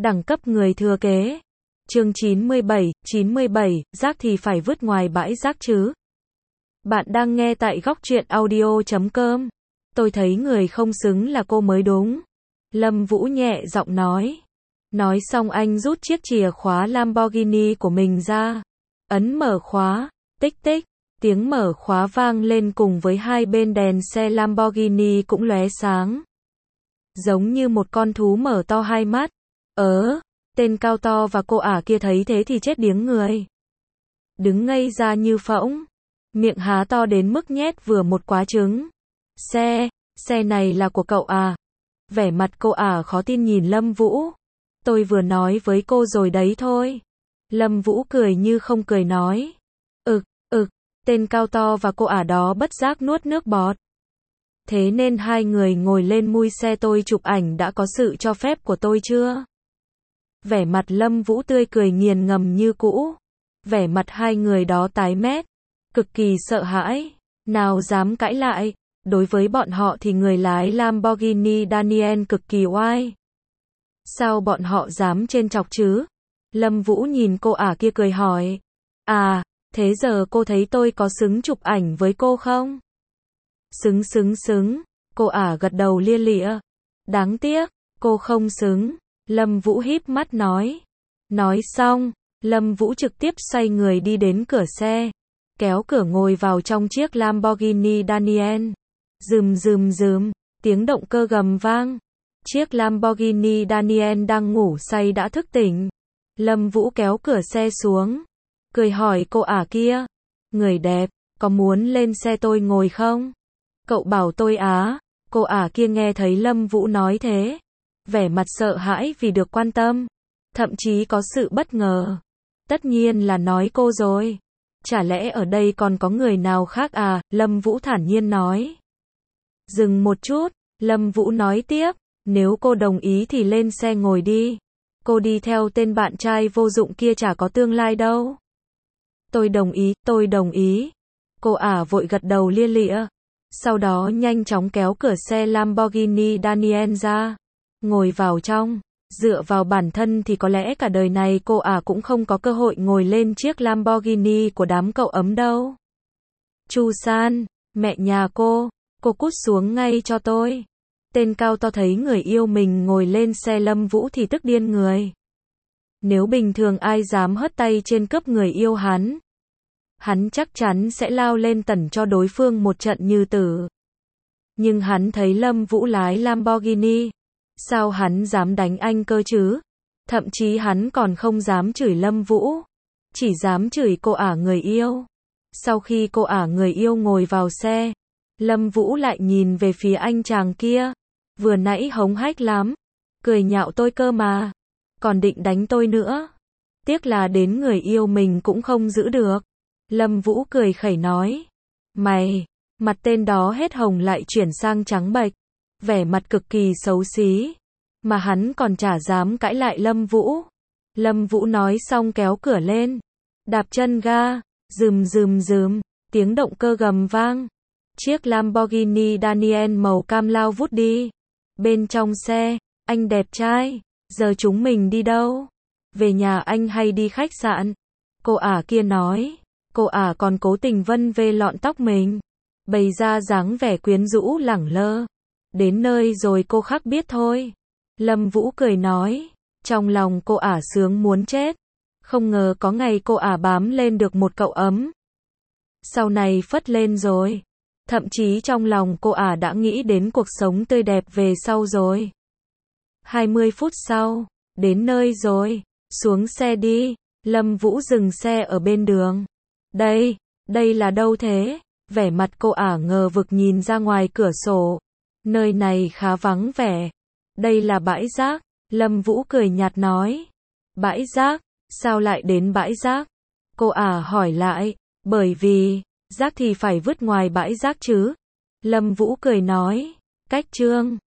Đẳng cấp người thừa kế. Chương 97, rác thì phải vứt ngoài bãi rác chứ. Bạn đang nghe tại góc truyện audio.com. Tôi thấy người không xứng là cô mới đúng. Lâm Vũ nhẹ giọng nói. Nói xong anh rút chiếc chìa khóa Lamborghini của mình ra. Ấn mở khóa, tích tích. Tiếng mở khóa vang lên cùng với hai bên đèn xe Lamborghini cũng lóe sáng. Giống như một con thú mở to hai mắt. Tên cao to và cô ả kia thấy thế thì chết điếng người. Đứng ngây ra như phỗng. Miệng há to đến mức nhét vừa một quả trứng. Xe này là của cậu à? Vẻ mặt cô ả khó tin nhìn Lâm Vũ. Tôi vừa nói với cô rồi đấy thôi. Lâm Vũ cười như không cười nói. Tên cao to và cô ả đó bất giác nuốt nước bọt. Thế nên hai người ngồi lên mui xe tôi chụp ảnh đã có sự cho phép của tôi chưa? Vẻ mặt Lâm Vũ tươi cười nghiền ngẫm như cũ. Vẻ mặt hai người đó tái mét, cực kỳ sợ hãi, nào dám cãi lại. Đối với bọn họ thì người lái Lamborghini Daniel cực kỳ oai. Sao bọn họ dám trêu chọc chứ? Lâm Vũ nhìn cô ả kia cười hỏi. À, thế giờ cô thấy tôi có xứng chụp ảnh với cô không? Xứng. Cô ả gật đầu lia lịa. Đáng tiếc, cô không xứng. Lâm Vũ híp mắt nói. Nói xong, Lâm Vũ trực tiếp xoay người đi đến cửa xe, kéo cửa ngồi vào trong chiếc Lamborghini Daniel. Rừm, tiếng động cơ gầm vang. Chiếc Lamborghini Daniel đang ngủ say đã thức tỉnh. Lâm Vũ kéo cửa xe xuống, cười hỏi cô ả kia. Người đẹp, có muốn lên xe tôi ngồi không? Cậu bảo tôi á? Cô ả kia nghe thấy Lâm Vũ nói thế, vẻ mặt sợ hãi vì được quan tâm, thậm chí có sự bất ngờ. Tất nhiên là nói cô rồi. Chả lẽ ở đây còn có người nào khác à? Lâm Vũ thản nhiên nói. Dừng một chút, Lâm Vũ nói tiếp. Nếu cô đồng ý thì lên xe ngồi đi. Cô đi theo tên bạn trai vô dụng kia chả có tương lai đâu. Tôi đồng ý. Cô ả vội gật đầu lia lịa. Sau đó nhanh chóng kéo cửa xe Lamborghini Daniel ra, ngồi vào trong. Dựa vào bản thân thì có lẽ cả đời này cô ả cũng không có cơ hội ngồi lên chiếc Lamborghini của đám cậu ấm đâu. Chu San, mẹ nhà cô cút xuống ngay cho tôi. Tên cao to thấy người yêu mình ngồi lên xe Lâm Vũ thì tức điên người. Nếu bình thường ai dám hất tay trên cướp người yêu hắn chắc chắn sẽ lao lên tẩn cho đối phương một trận như tử. Nhưng hắn thấy Lâm Vũ lái Lamborghini, sao hắn dám đánh anh cơ chứ? Thậm chí hắn còn không dám chửi Lâm Vũ, chỉ dám chửi cô ả người yêu. Sau khi cô ả người yêu ngồi vào xe, Lâm Vũ lại nhìn về phía anh chàng kia. Vừa nãy hống hách lắm, cười nhạo tôi cơ mà, còn định đánh tôi nữa. Tiếc là đến người yêu mình cũng không giữ được. Lâm Vũ cười khẩy nói. Mày, mặt tên đó hết hồng lại chuyển sang trắng bệch, vẻ mặt cực kỳ xấu xí, mà hắn còn chả dám cãi lại Lâm Vũ. Lâm Vũ nói xong kéo cửa lên, đạp chân ga, rừm, tiếng động cơ gầm vang. Chiếc Lamborghini Daniel màu cam lao vút đi. Bên trong xe, anh đẹp trai, giờ chúng mình đi đâu? Về nhà anh hay đi khách sạn? Cô ả kia nói. Cô ả còn cố tình vân vê lọn tóc mình, bày ra dáng vẻ quyến rũ lẳng lơ. Đến nơi rồi cô khắc biết thôi. Lâm Vũ cười nói. Trong lòng cô ả sướng muốn chết. Không ngờ có ngày cô ả bám lên được một cậu ấm. Sau này phất lên rồi. Thậm chí trong lòng cô ả đã nghĩ đến cuộc sống tươi đẹp về sau rồi. 20 phút sau, đến nơi rồi, xuống xe đi. Lâm Vũ dừng xe ở bên đường. Đây là đâu thế? Vẻ mặt cô ả ngờ vực nhìn ra ngoài cửa sổ. Nơi này khá vắng vẻ. Đây là bãi rác. Lâm Vũ cười nhạt nói. Bãi rác? Sao lại đến bãi rác? Cô ả hỏi lại. Bởi vì, rác thì phải vứt ngoài bãi rác chứ. Lâm Vũ cười nói. Cách chương